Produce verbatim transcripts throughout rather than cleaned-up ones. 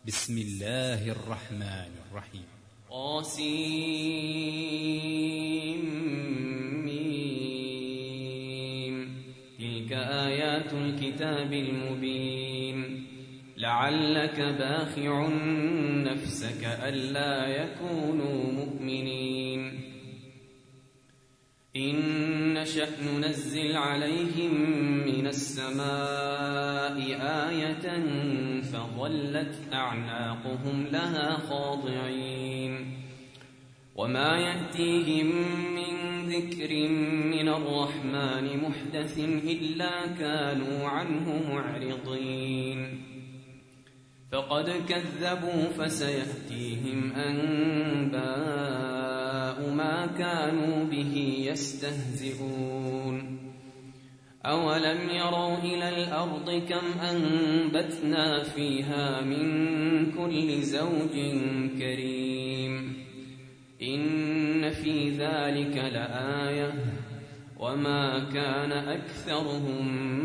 بسم الله الرحمن الرحيم. قاسمين. تلك آيات الكتاب المبين. لعلك باخع نفسك ألا يكونوا مؤمنين. إن نشأ ننزل عليهم من السماء آية فظلت أعناقهم لها خاضعين. وما يأتيهم من ذكر من الرحمن محدث إلا كانوا عنه معرضين. فقد كذبوا فسيأتيهم أنباء ما كانوا به يستهزئون. أولم يروا إلى الأرض كم أنبتنا فيها من كل زوج كريم. إن في ذلك لآية وما كان أكثرهم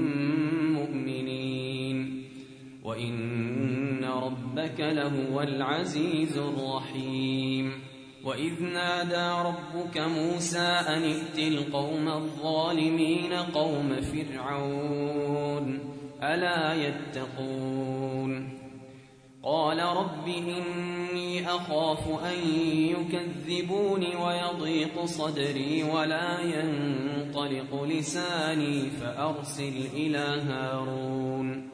مؤمنين وإن ربك لهو العزيز الرحيم. وإذ نادى ربك موسى أن ائت القوم الظالمين قوم فرعون ألا يتقون. قال رب إني أخاف أن يكذبون ويضيق صدري ولا ينطلق لساني فأرسل إلى هارون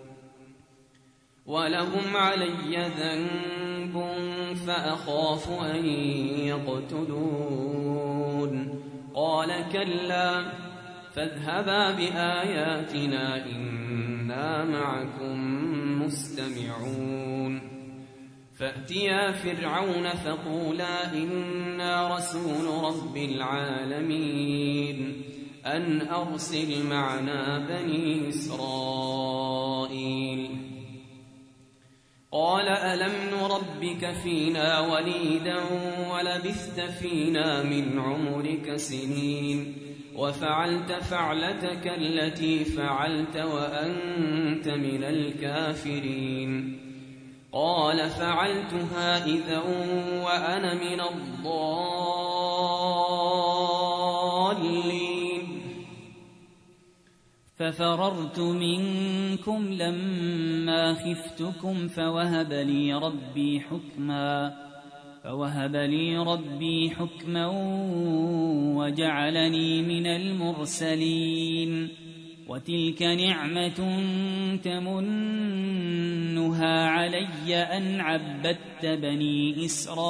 ولهم علي ذنب فأخاف أن يقتلون. قال كلا فاذهبا بآياتنا إنا معكم مستمعون. فأتيا فرعون فقولا إنا رسول رب العالمين أن أرسل معنا بني إسرائيل. قال ألم نربك فينا وليدا ولبثت فينا من عمرك سنين وفعلت فعلتك التي فعلت وأنت من الكافرين. قال فعلتها إذا وأنا من الضالين. ففررت منكم لما خفتكم فوهب لي ربي حكما فوهب لي ربي حكما وجعلني من المرسلين. وتلك نعمة تمنها علي أن عبدت بني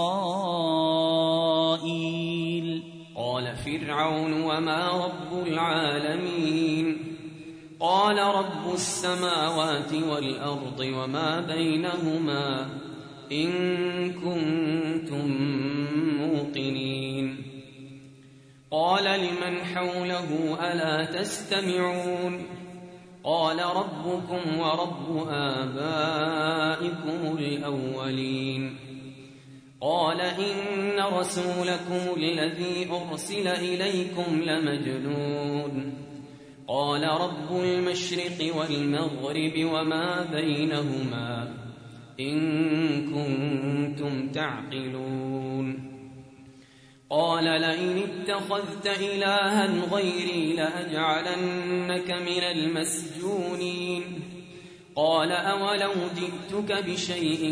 إسرائيل. قال فرعون وما رب العالمين. قال رب السماوات والأرض وما بينهما إن كنتم موقنين. قال لمن حوله ألا تستمعون. قال ربكم ورب آبائكم الأولين. قال إن رسولكم الذي أرسل إليكم لمجنون. قال رب المشرق والمغرب وما بينهما إن كنتم تعقلون. قال لئن اتخذت إلها غيري لأجعلنك من المسجونين. قال أولو جئتك بشيء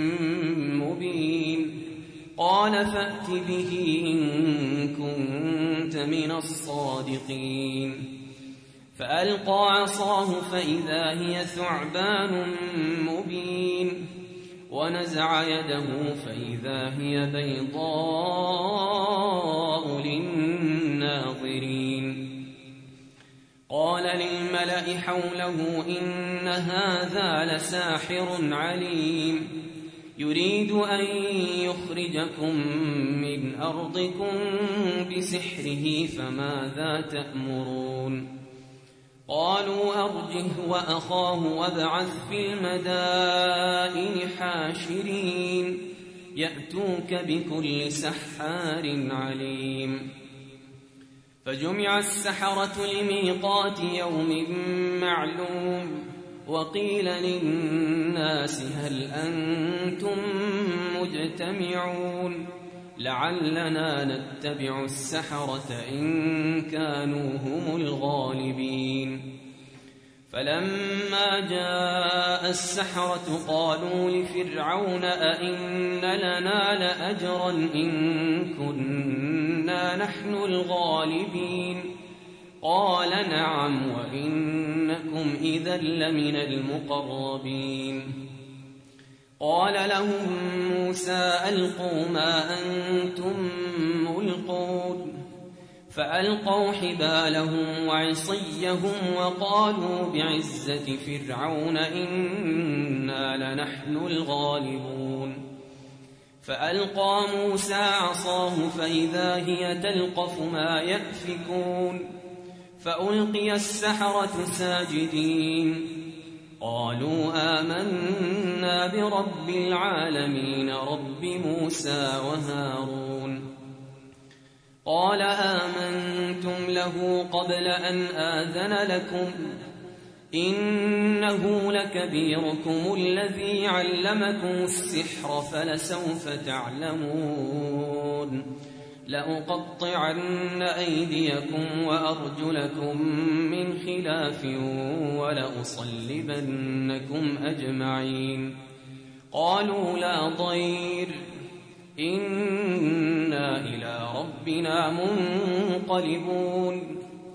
مبين. قال فأت به إن كنت من الصادقين. فألقى عصاه فإذا هي ثعبان مبين. ونزع يده فإذا هي بيضاء للناظرين. قال للملأ حوله إن هذا لساحر عليم يريد أن يخرجكم من أرضكم بسحره فماذا تأمرون. قالوا أرجه وأخاه وابعث في المدائن حاشرين يأتوك بكل سحار عليم. فجمع السحرة لميقات يوم معلوم. وقيل للناس هل أنتم مجتمعون لعلنا نتبع السحرة إن كانوا هم الغالبين فلما جاء السحرة قالوا لفرعون أئن لنا لأجرا إن كنا نحن الغالبين قال نعم وإنكم إذا لمن المقربين قال لهم موسى ألقوا ما أنتم ملقون فألقوا حبالهم وعصيهم وقالوا بعزة فرعون إنا لنحن الغالبون فألقى موسى عصاه فإذا هي تلقف ما يأفكون فألقي السحرة ساجدين قالوا آمنا برب العالمين رب موسى وهارون قال آمنتم له قبل أن آذن لكم إنه لكبيركم الذي علمكم السحر فلسوف تعلمون لأقطعن أيديكم وأرجلكم من خلاف ولأصلبنكم أجمعين قالوا لا ضير إنا إلى ربنا منقلبون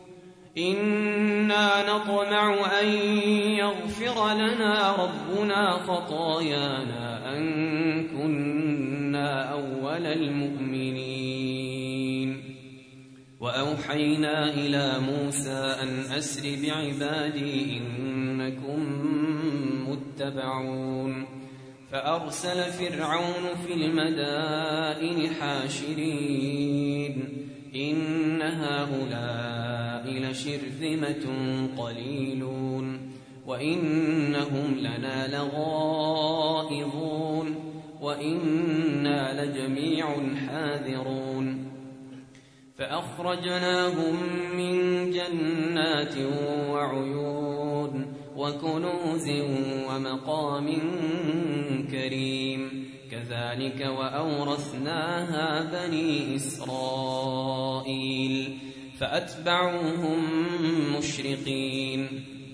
إنا نطمع أن يغفر لنا ربنا خطايانا أن كنا أول المؤمنين وأوحينا إلى موسى أن أسر بعبادي إنكم متبعون فأرسل فرعون في المدائن حاشرين إن هؤلاء لشرذمة قليلون وإنهم لنا لغائظون وإنا لجميع حاذرون فأخرجناهم من جنات وعيون وكنوز ومقام كريم كذلك وأورثناها بني إسرائيل فأتبعوهم مشرقين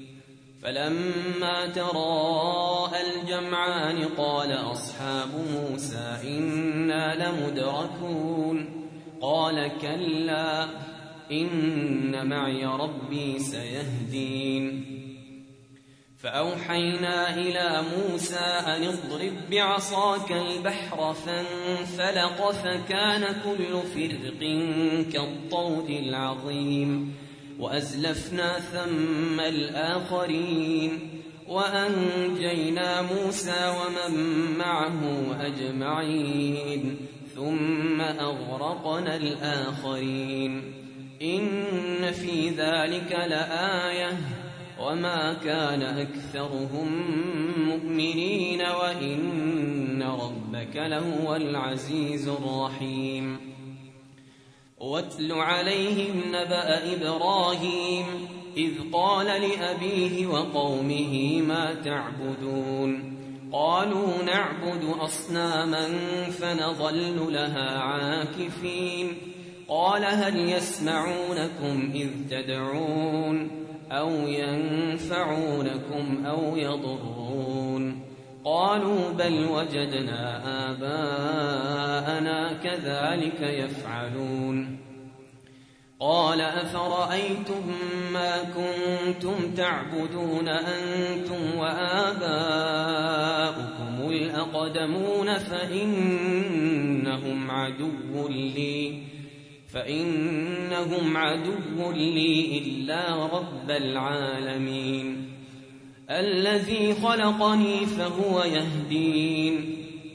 فلما تراءى الجمعان قال أصحاب موسى إنا لمدركون قال كلا إن معي ربي سيهدين فأوحينا إلى موسى أن اضرب بعصاك البحر فانفلق فكان كل فرق كالطود العظيم وأزلفنا ثم الآخرين وأنجينا موسى ومن معه أجمعين ثم أغرقنا الآخرين إن في ذلك لآية وما كان أكثرهم مؤمنين وإن ربك لهو العزيز الرحيم واتل عليهم نبأ إبراهيم إذ قال لأبيه وقومه ما تعبدون قالوا نعبد أصناما فنظل لها عاكفين قال هل يسمعونكم إذ تدعون أو ينفعونكم أو يضرون قالوا بل وجدنا آباءنا كذلك يفعلون قال أفرأيتم ما كنتم تعبدون أنتم وآباؤكم الأقدمون فإنهم عدو لي فإنهم عدو لي إلا رب العالمين الذي خلقني فهو يهدين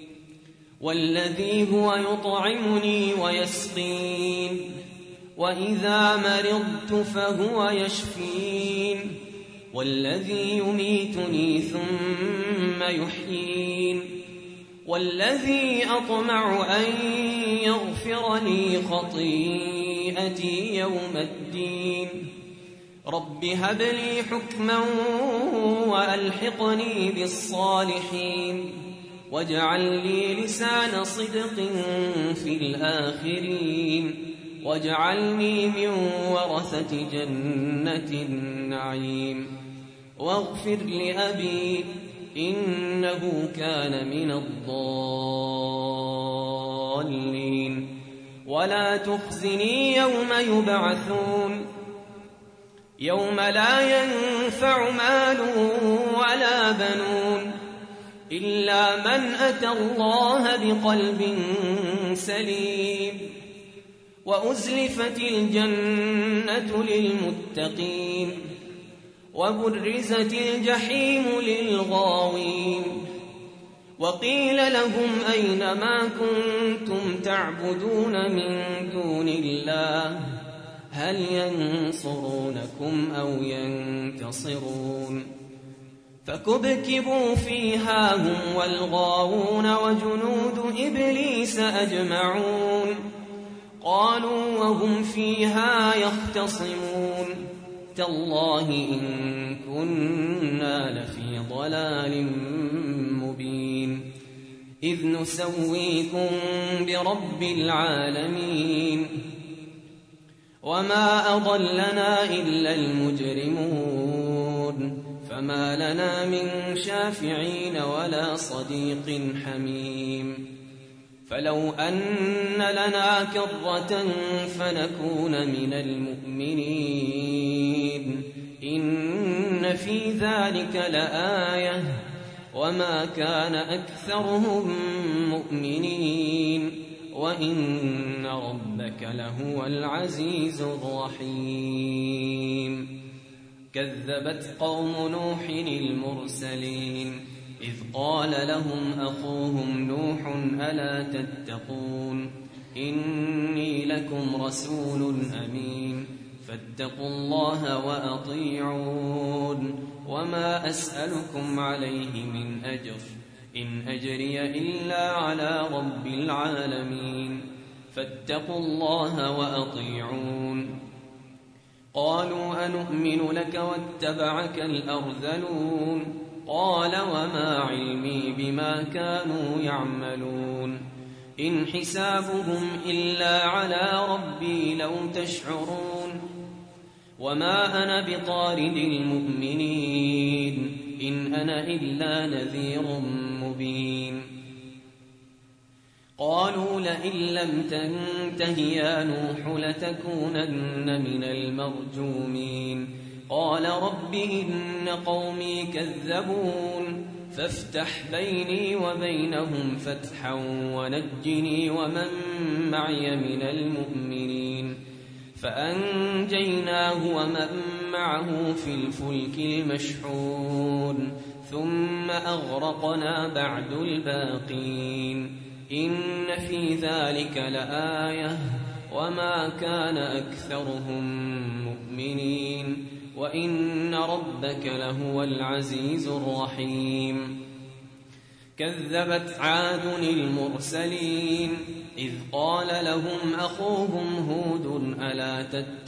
والذي هو يطعمني ويسقين وإذا مرضت فهو يشفين والذي يميتني ثم يحيين والذي أطمع أن يغفر لي خطيئتي يوم الدين رب هب لي حكما وألحقني بالصالحين واجعل لي لسان صدق في الآخرين واجعلني من ورثة جنة النعيم واغفر لأبي إنه كان من الضالين ولا تخزني يوم يبعثون يوم لا ينفع مال ولا بنون إلا من أتى الله بقلب سليم وأزلفت الجنة للمتقين وبرزت الجحيم للغاوين وقيل لهم أين ما كنتم تعبدون من دون الله هل ينصرونكم أو ينتصرون فكبكبوا فيها هم والغاوون وجنود إبليس أجمعون قالوا وهم فيها يختصمون تالله إن كنا لفي ضلال مبين إذ نسويكم برب العالمين وما أضلنا إلا المجرمون فما لنا من شافعين ولا صديق حميم فلو أن لنا كرة فنكون من المؤمنين إن في ذلك لآية وما كان أكثرهم مؤمنين وإن ربك لهو العزيز الرحيم كذبت قوم نوح المرسلين إذ قال لهم أخوهم نوح ألا تتقون إني لكم رسول أمين فاتقوا الله وأطيعون وما أسألكم عليه من أجر إن أجري إلا على رب العالمين فاتقوا الله وأطيعون قالوا أنؤمن لك واتبعك الأرذلون قال وما علمي بما كانوا يعملون إن حسابهم إلا على ربي لو تشعرون وما أنا بطارد المؤمنين إن أنا إلا نذير مبين قالوا لئن لم تنته يا نوح لتكونن من المرجومين قال رب إن قومي كذبون فافتح بيني وبينهم فتحا ونجني ومن معي من المؤمنين فأنجيناه ومن معه في الفلك المشحون ثم أغرقنا بعد الباقين إن في ذلك لآية وما كان أكثرهم مؤمنين وإن ربك لهو العزيز الرحيم كذبت عاد المرسلين إذ قال لهم أخوهم هود ألا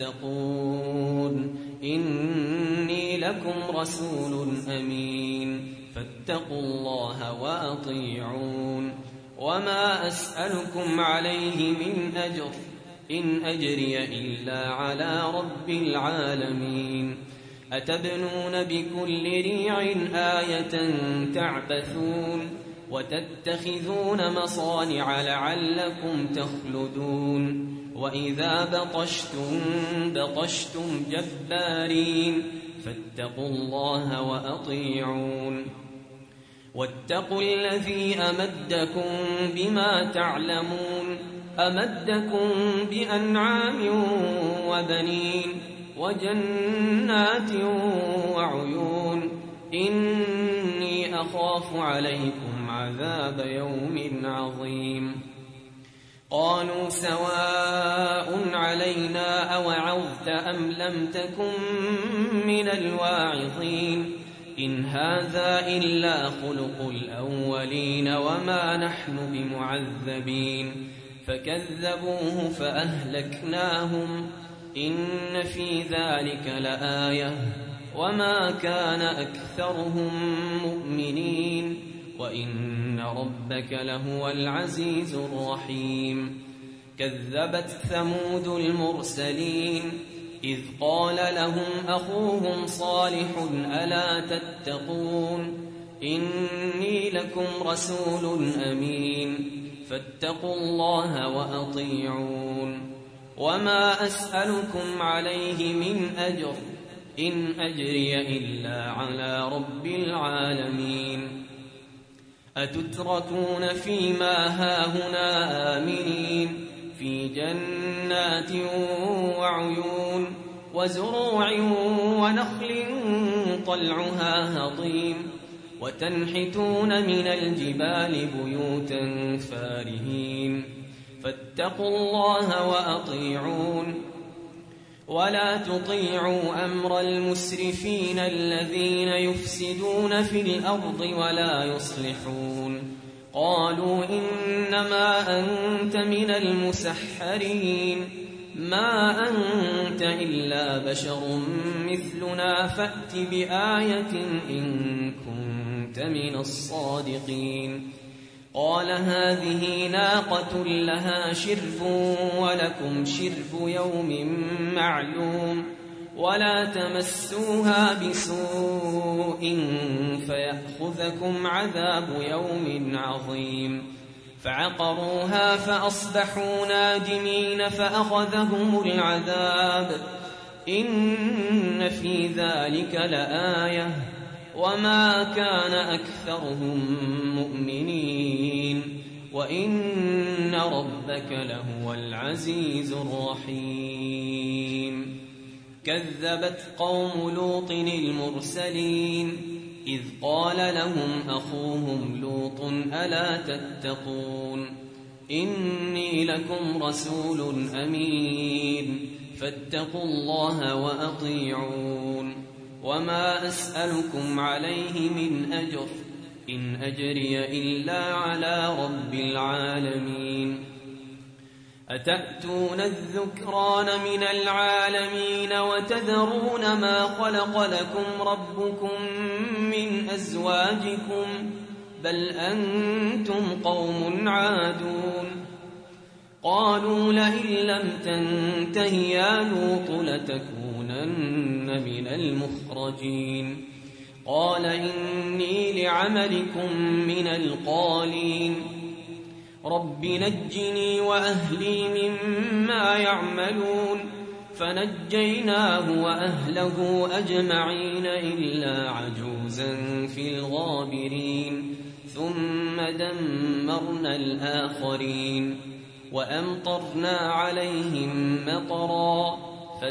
تتقون إني لكم رسول أمين فاتقوا الله وأطيعون وما أسألكم عليه من أجر إن أجري إلا على رب العالمين أتبنون بكل ريع آية تعبثون وتتخذون مصانع لعلكم تخلدون وإذا بطشتم بطشتم جبارين فاتقوا الله وأطيعون واتقوا الذي أمدكم بما تعلمون أمدكم بأنعام وبنين وجنات وعيون إني أخاف عليكم عذاب يوم عظيم قالوا سواء علينا أوعظت أم لم تكن من الواعظين إن هذا إلا خلق الأولين وما نحن بمعذبين فكذبوه فأهلكناهم إن في ذلك لآية وما كان أكثرهم مؤمنين وإن ربك لهو العزيز الرحيم كذبت ثمود المرسلين إذ قال لهم أخوهم صالح ألا تتقون إني لكم رسول أمين فاتقوا الله وأطيعون وما أسألكم عليه من أجر إن أجري إلا على رب العالمين أتتركون فيما هاهنا آمنين في جنات وعيون وزروع ونخل طلعها هضيم وتنحتون من الجبال بيوتا فارهين فاتقوا الله وأطيعون ولا تطيعوا أمر المسرفين الذين يفسدون في الأرض ولا يصلحون قالوا إنما أنت من المسحرين ما أنت إلا بشر مثلنا فأت بآية إن كنت من الصادقين قال هذه ناقة لها شرب ولكم شرب يوم معلوم ولا تمسوها بسوء فيأخذكم عذاب يوم عظيم فعقروها فأصبحوا نادمين فأخذهم العذاب إن في ذلك لآية وما كان أكثرهم مؤمنين وإن ربك لهو العزيز الرحيم كذبت قوم لوط المرسلين إذ قال لهم أخوهم لوط ألا تتقون إني لكم رسول أمين فاتقوا الله وأطيعون وما أسألكم عليه من أجر إن أجري إلا على رب العالمين أتأتون الذكران من العالمين وتذرون ما خلق لكم ربكم من أزواجكم بل أنتم قوم عادون قالوا لئن لم تنته يا لوط لتكونن من المخرجين قال إني لعملكم من القالين رب نجني وأهلي مما يعملون فنجيناه وأهله أجمعين إلا عجوزا في الغابرين ثم دمرنا الآخرين وأمطرنا عليهم مطرا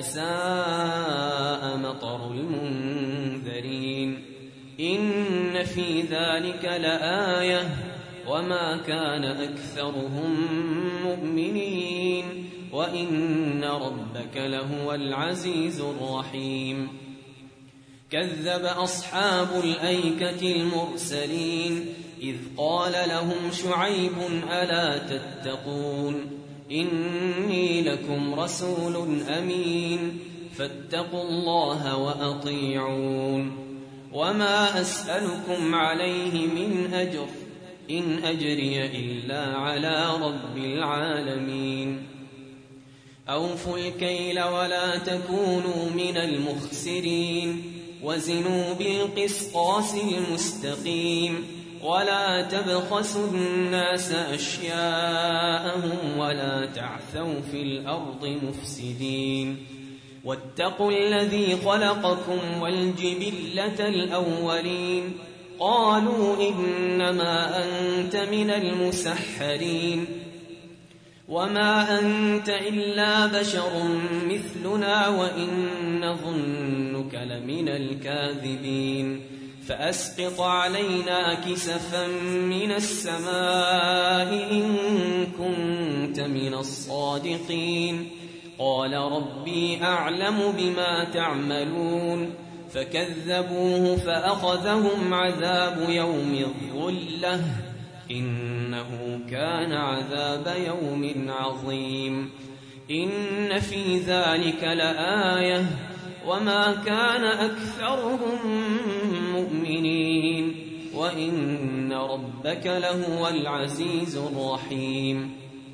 فساء مطر المنذرين إن في ذلك لآية وما كان أكثرهم مؤمنين وإن ربك لهو العزيز الرحيم كذب أصحاب الأيكة المرسلين إذ قال لهم شعيب ألا تتقون إني لكم رسول أمين فاتقوا الله وأطيعون وما أسألكم عليه من أجر إن أجري إلا على رب العالمين أوفوا الكيل ولا تكونوا من المخسرين وزنوا بالقسطاس المستقيم ولا تبخسوا الناس أشياءهم ولا تعثوا في الأرض مفسدين واتقوا الذي خلقكم والجبلة الأولين قالوا إنما أنت من المسحرين وما أنت إلا بشر مثلنا وإن نظنك لمن الكاذبين فأسقط علينا كسفا من السماء إن كنت من الصادقين قال ربي أعلم بما تعملون فكذبوه فأخذهم عذاب يوم الظلة إنه كان عذاب يوم عظيم إن في ذلك لآية وما كان أكثرهم مؤمنين وإن ربك لهو العزيز الرحيم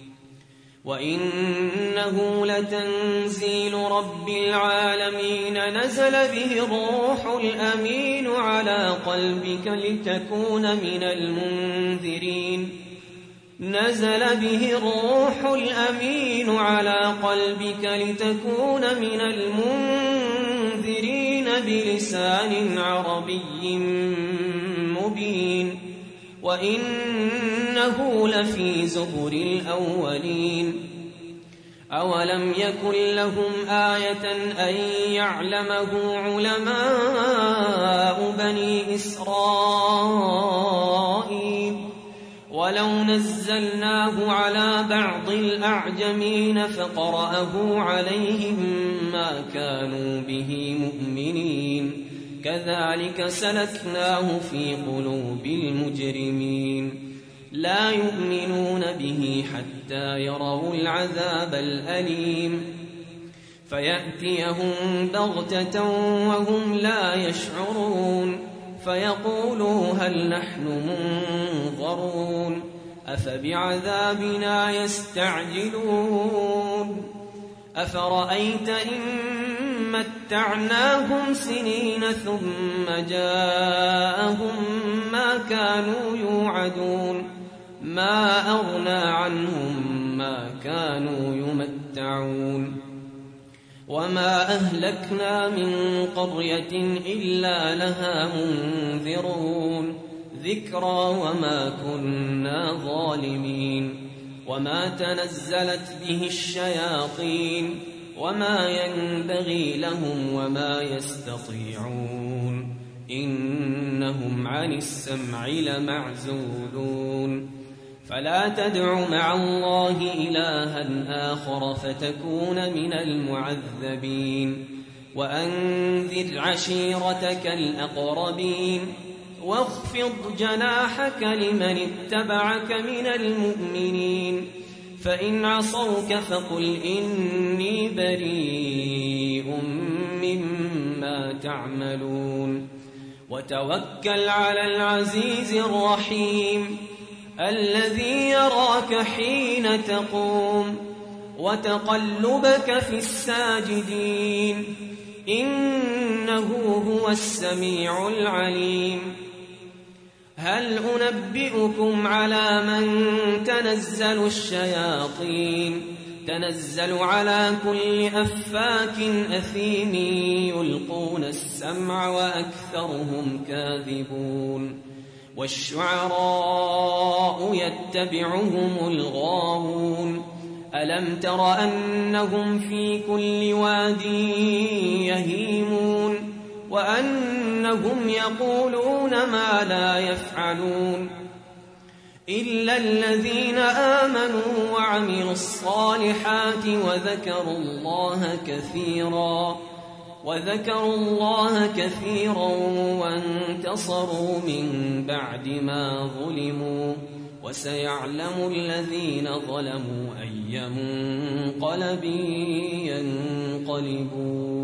وإنه لتنزيل رب العالمين نزل به الروح الأمين على قلبك لتكون من المنذرين نزل به الروح الأمين على قلبك لتكون من المنذرين بلسان عربي مبين وإنه لفي زبر الأولين أولم يكن لهم آية أن يعلمه علماء بني إسرائيل ولو نزلناه على بعض الأعجمين فقرأه عليهم ما كانوا به مؤمنين كذلك سلكناه في قلوب المجرمين لا يؤمنون به حتى يروا العذاب الأليم فيأتيهم بغتة وهم لا يشعرون فيقولوا هل نحن منظرون أفبعذابنا يستعجلون أفرأيت إن متعناهم سنين ثم جاءهم ما كانوا يوعدون ما أغنى عنهم ما كانوا يمتعون وما أهلكنا من قرية إلا لها منذرون ذكرى وما كنا ظالمين وما تنزلت به الشياطين وما ينبغي لهم وما يستطيعون إنهم عن السمع لمعزولون فلا تدع مع الله إلها آخر فتكون من المعذبين وأنذر عشيرتك الأقربين واخفض جناحك لمن اتبعك من المؤمنين فإن عصوك فقل إني بريء مما تعملون وتوكل على العزيز الرحيم الذي يراك حين تقوم وتقلبك في الساجدين إنه هو السميع العليم هل أنبئكم على من تنزل الشياطين تنزل على كل أفاك أثيم يلقون السمع وأكثرهم كاذبون والشعراء يتبعهم الغاوون ألم تر أنهم في كل واد يهيمون وأنهم يقولون ما لا يفعلون إلا الذين آمنوا وعملوا الصالحات وذكروا الله كثيرا وذكروا الله كثيرا وانتصروا من بعد ما ظلموا وسيعلم الذين ظلموا أي منقلب ينقلبون